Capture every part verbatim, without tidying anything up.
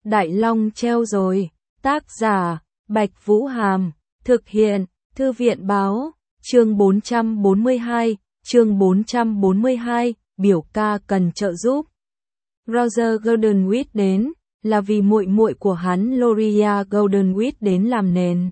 Đại Long treo rồi. Tác giả, Bạch Vũ Hàm. Thực hiện, Thư viện Báo. Chương bốn trăm bốn mươi hai, chương bốn trăm bốn mươi hai, biểu ca cần trợ giúp. Roger Goldenwich đến, là vì muội muội của hắn Loria Goldenwich đến làm nền.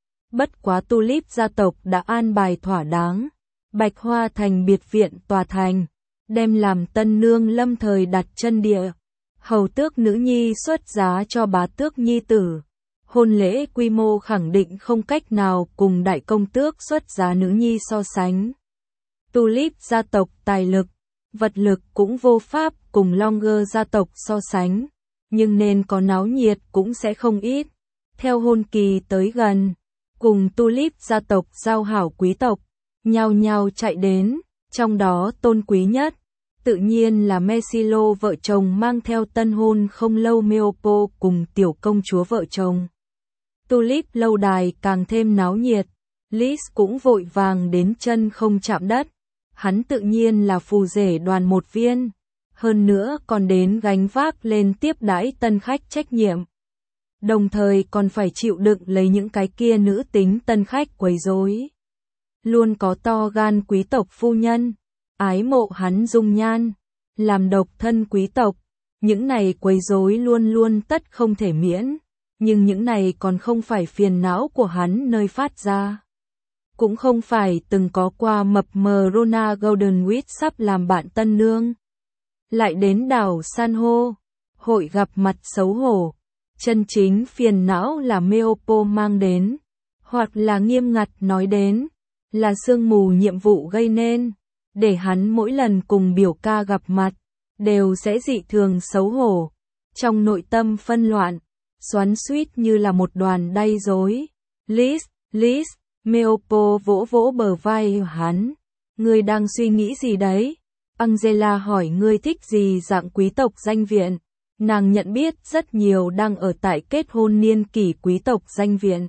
Bất quá Tulip gia tộc đã an bài thỏa đáng. Bạch Hoa thành biệt viện tòa thành, đem làm tân nương lâm thời đặt chân địa. Hầu tước nữ nhi xuất giá cho bá tước nhi tử. Hôn lễ quy mô khẳng định không cách nào cùng đại công tước xuất giá nữ nhi so sánh. Tulip gia tộc tài lực, vật lực cũng vô pháp cùng Longer gia tộc so sánh, nhưng nên có náo nhiệt cũng sẽ không ít. Theo hôn kỳ tới gần, cùng Tulip gia tộc giao hảo quý tộc, nhao nhao chạy đến, trong đó tôn quý nhất, tự nhiên là Mesilo vợ chồng mang theo tân hôn không lâu Meopo cùng tiểu công chúa vợ chồng. Tulip lâu đài càng thêm náo nhiệt, Liz cũng vội vàng đến chân không chạm đất. Hắn tự nhiên là phù rể đoàn một viên, hơn nữa còn đến gánh vác lên tiếp đãi tân khách trách nhiệm. Đồng thời còn phải chịu đựng lấy những cái kia nữ tính tân khách quấy rối. Luôn có to gan quý tộc phu nhân, ái mộ hắn dung nhan, làm độc thân quý tộc, những này quấy rối luôn luôn tất không thể miễn, nhưng những này còn không phải phiền não của hắn nơi phát ra. Cũng không phải từng có qua mập mờ Rona Goldenwich sắp làm bạn tân nương. Lại đến đảo San hô, hội gặp mặt xấu hổ. Chân chính phiền não là Meopo mang đến, hoặc là nghiêm ngặt nói đến, là sương mù nhiệm vụ gây nên, để hắn mỗi lần cùng biểu ca gặp mặt, đều sẽ dị thường xấu hổ. Trong nội tâm phân loạn, xoắn xuýt như là một đoàn đay rối. Liz, Liz, Meopo vỗ vỗ bờ vai hắn. Ngươi đang suy nghĩ gì đấy? Angela hỏi ngươi thích gì dạng quý tộc danh viện. Nàng nhận biết rất nhiều đang ở tại kết hôn niên kỷ quý tộc danh viện.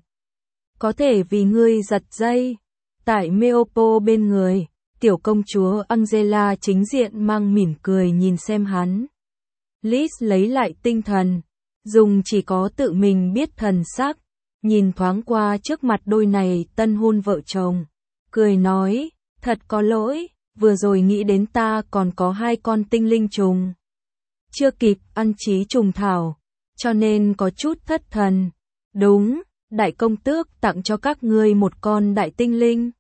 Có thể vì ngươi giật dây. Tại Meopo bên người, tiểu công chúa Angela chính diện mang mỉm cười nhìn xem hắn. Liz lấy lại tinh thần, dùng chỉ có tự mình biết thần sắc, nhìn thoáng qua trước mặt đôi này tân hôn vợ chồng, cười nói, thật có lỗi, vừa rồi nghĩ đến ta còn có hai con tinh linh trùng. Chưa kịp ăn chí trùng thảo, cho nên có chút thất thần. Đúng, đại công tước tặng cho các ngươi một con đại tinh linh.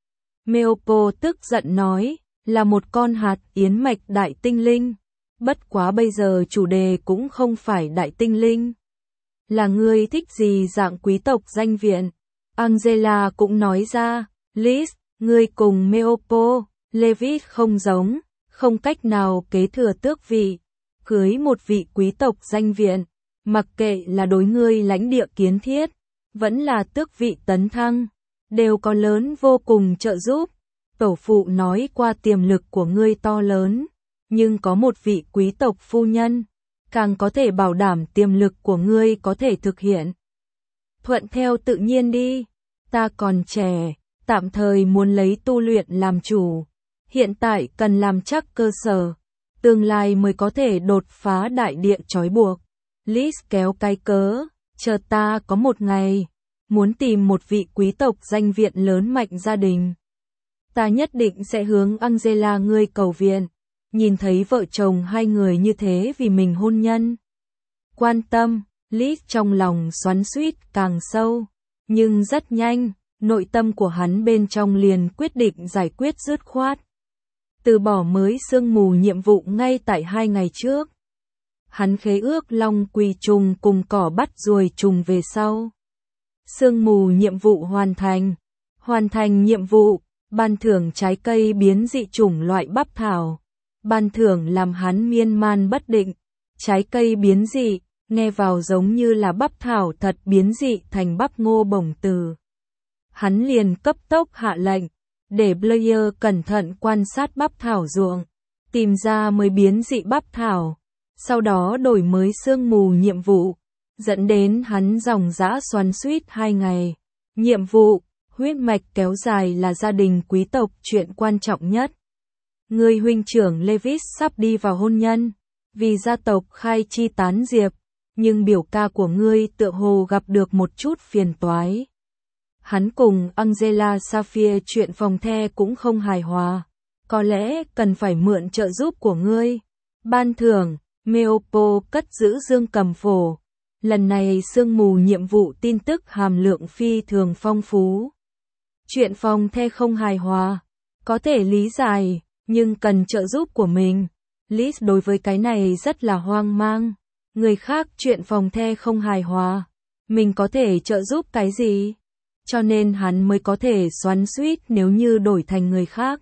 Meopo tức giận nói, là một con hạt yến mạch đại tinh linh. Bất quá bây giờ chủ đề cũng không phải đại tinh linh. Là ngươi thích gì dạng quý tộc danh viện? Angela cũng nói ra, Liz, ngươi cùng Meopo, Levis không giống, không cách nào kế thừa tước vị. Cưới một vị quý tộc danh viện, mặc kệ là đối ngươi lãnh địa kiến thiết, vẫn là tước vị tấn thăng, đều có lớn vô cùng trợ giúp. Tổ phụ nói qua tiềm lực của ngươi to lớn, nhưng có một vị quý tộc phu nhân, càng có thể bảo đảm tiềm lực của ngươi có thể thực hiện. Thuận theo tự nhiên đi, ta còn trẻ, tạm thời muốn lấy tu luyện làm chủ, hiện tại cần làm chắc cơ sở, tương lai mới có thể đột phá đại địa trói buộc. Liz kéo cái cớ, chờ ta có một ngày, muốn tìm một vị quý tộc danh viện lớn mạnh gia đình. Ta nhất định sẽ hướng Angela ngươi cầu viện. Nhìn thấy vợ chồng hai người như thế vì mình hôn nhân. Quan tâm, Liz trong lòng xoắn xuýt càng sâu, nhưng rất nhanh, nội tâm của hắn bên trong liền quyết định giải quyết dứt khoát. Từ bỏ mới sương mù nhiệm vụ ngay tại hai ngày trước. Hắn khế ước long quỳ trùng cùng cỏ bắt ruồi trùng về sau. Sương mù nhiệm vụ hoàn thành. Hoàn thành nhiệm vụ, ban thưởng trái cây biến dị chủng loại bắp thảo. Ban thưởng làm hắn miên man bất định. Trái cây biến dị, nghe vào giống như là bắp thảo thật biến dị thành bắp ngô bổng từ. Hắn liền cấp tốc hạ lệnh, để Blair cẩn thận quan sát bắp thảo ruộng, tìm ra mới biến dị bắp thảo, sau đó đổi mới sương mù nhiệm vụ, dẫn đến hắn dòng dã xoắn xuýt hai ngày. Nhiệm vụ, huyết mạch kéo dài là gia đình quý tộc chuyện quan trọng nhất. Người huynh trưởng Levis sắp đi vào hôn nhân, vì gia tộc khai chi tán diệp, nhưng biểu ca của ngươi tựa hồ gặp được một chút phiền toái. Hắn cùng Angela Sapphire chuyện phòng the cũng không hài hòa, có lẽ cần phải mượn trợ giúp của ngươi. Ban thưởng, Meopo cất giữ dương cầm phổ. Lần này sương mù nhiệm vụ tin tức hàm lượng phi thường phong phú. Chuyện phòng the không hài hòa, có thể lý giải, nhưng cần trợ giúp của mình. Liz đối với cái này rất là hoang mang. Người khác chuyện phòng the không hài hòa, mình có thể trợ giúp cái gì? Cho nên hắn mới có thể xoắn xuýt nếu như đổi thành người khác.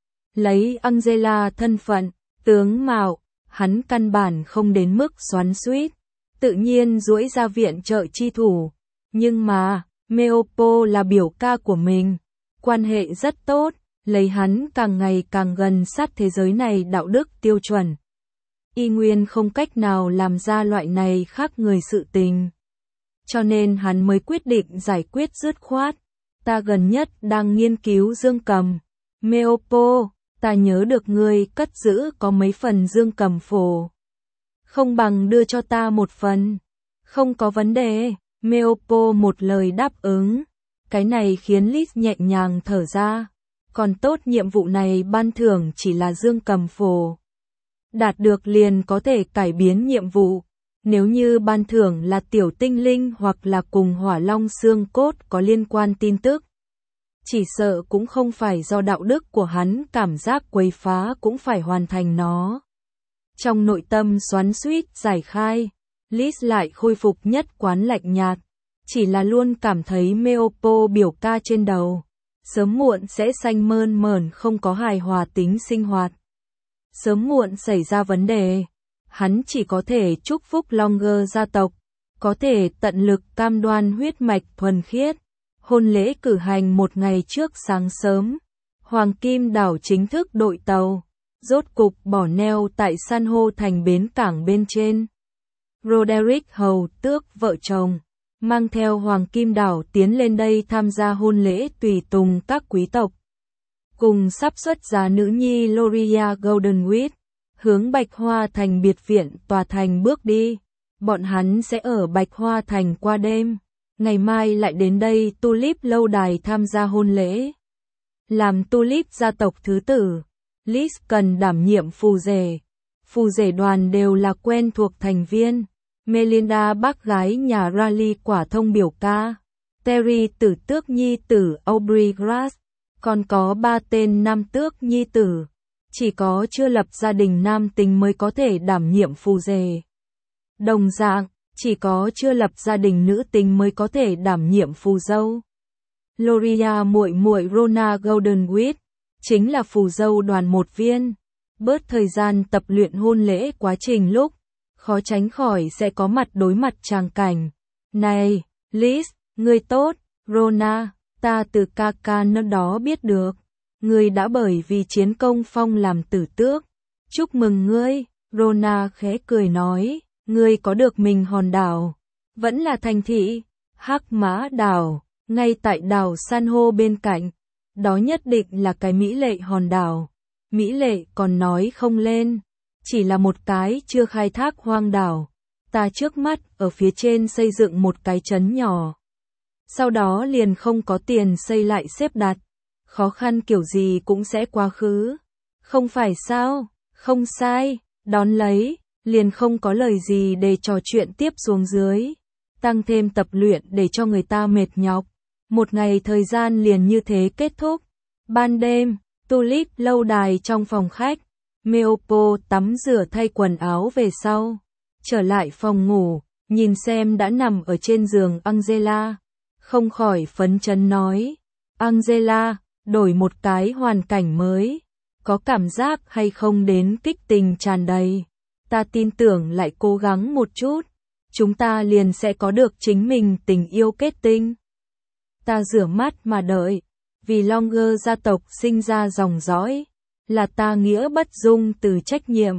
Lấy Angela thân phận, tướng mạo, hắn căn bản không đến mức xoắn xuýt, tự nhiên duỗi ra viện trợ chi thủ. Nhưng mà, Meopo là biểu ca của mình, quan hệ rất tốt, lấy hắn càng ngày càng gần sát thế giới này đạo đức tiêu chuẩn. Y nguyên không cách nào làm ra loại này khác người sự tình. Cho nên hắn mới quyết định giải quyết dứt khoát. Ta gần nhất đang nghiên cứu dương cầm. Meopo, ta nhớ được ngươi cất giữ có mấy phần dương cầm phổ. Không bằng đưa cho ta một phần. Không có vấn đề. Meopo một lời đáp ứng. Cái này khiến Liz nhẹ nhàng thở ra. Còn tốt nhiệm vụ này ban thưởng chỉ là dương cầm phổ. Đạt được liền có thể cải biến nhiệm vụ. Nếu như ban thưởng là tiểu tinh linh hoặc là cùng hỏa long xương cốt có liên quan tin tức, chỉ sợ cũng không phải do đạo đức của hắn cảm giác quấy phá cũng phải hoàn thành nó. Trong nội tâm xoắn xuýt giải khai, Liz lại khôi phục nhất quán lạnh nhạt, chỉ là luôn cảm thấy Meopo biểu ca trên đầu, sớm muộn sẽ xanh mơn mởn không có hài hòa tính sinh hoạt. Sớm muộn xảy ra vấn đề, hắn chỉ có thể chúc phúc Longer gia tộc, có thể tận lực cam đoan huyết mạch thuần khiết. Hôn lễ cử hành một ngày trước sáng sớm, Hoàng Kim đảo chính thức đội tàu, rốt cục bỏ neo tại san hô thành bến cảng bên trên. Roderick hầu tước vợ chồng, mang theo Hoàng Kim đảo tiến lên đây tham gia hôn lễ tùy tùng các quý tộc. Cùng sắp xuất giá nữ nhi Loria Goldenwit, hướng Bạch Hoa Thành biệt viện tòa thành bước đi. Bọn hắn sẽ ở Bạch Hoa Thành qua đêm. Ngày mai lại đến đây Tulip lâu đài tham gia hôn lễ. Làm Tulip gia tộc thứ tử, Liz cần đảm nhiệm phù rể. Phù rể đoàn đều là quen thuộc thành viên. Melinda bác gái nhà Raleigh quả thông biểu ca. Terry tử tước nhi tử Aubrey Grass. Còn có ba tên nam tước nhi tử. Chỉ có chưa lập gia đình nam tính mới có thể đảm nhiệm phù rể. Đồng dạng, chỉ có chưa lập gia đình nữ tính mới có thể đảm nhiệm phù dâu. Loria muội muội Rona Goldenwit chính là phù dâu đoàn một viên. Bớt thời gian tập luyện hôn lễ quá trình lúc, khó tránh khỏi sẽ có mặt đối mặt tràng cảnh. Này, Liz, ngươi tốt, Rona, ta từ ca ca nơi đó biết được. Ngươi đã bởi vì chiến công phong làm tử tước. Chúc mừng ngươi, Rona khẽ cười nói. Ngươi có được mình hòn đảo, vẫn là thành thị, Hắc Mã đảo, ngay tại đảo san hô bên cạnh, đó nhất định là cái mỹ lệ hòn đảo. Mỹ lệ còn nói không lên, chỉ là một cái chưa khai thác hoang đảo. Ta trước mắt ở phía trên xây dựng một cái trấn nhỏ. Sau đó liền không có tiền xây lại xếp đặt, khó khăn kiểu gì cũng sẽ quá khứ. Không phải sao, không sai, đón lấy. Liền không có lời gì để trò chuyện tiếp xuống dưới, tăng thêm tập luyện để cho người ta mệt nhọc. Một ngày thời gian liền như thế kết thúc. Ban đêm, Tulip lâu đài trong phòng khách, Meopo tắm rửa thay quần áo về sau, trở lại phòng ngủ, nhìn xem đã nằm ở trên giường Angela, không khỏi phấn chấn nói, Angela, đổi một cái hoàn cảnh mới, có cảm giác hay không đến kích tình tràn đầy. Ta tin tưởng lại cố gắng một chút, chúng ta liền sẽ có được chính mình tình yêu kết tinh. Ta rửa mắt mà đợi, vì Longer gia tộc sinh ra dòng dõi, là ta nghĩa bất dung từ trách nhiệm.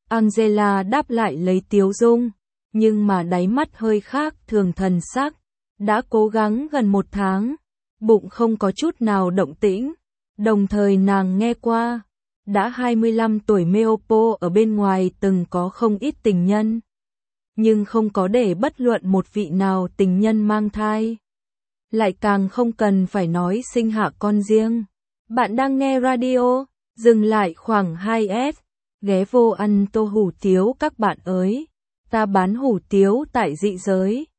Angela đáp lại lấy tiếu dung, nhưng mà đáy mắt hơi khác thường thần sắc. Đã cố gắng gần một tháng, bụng không có chút nào động tĩnh, đồng thời nàng nghe qua. Đã hai mươi lăm tuổi Meopo ở bên ngoài từng có không ít tình nhân. nhưng không có để bất luận một vị nào tình nhân mang thai. Lại càng không cần phải nói sinh hạ con riêng. Bạn đang nghe radio, dừng lại khoảng hai s, ghé vô ăn tô hủ tiếu các bạn ơi. Ta bán hủ tiếu tại Dị Giới.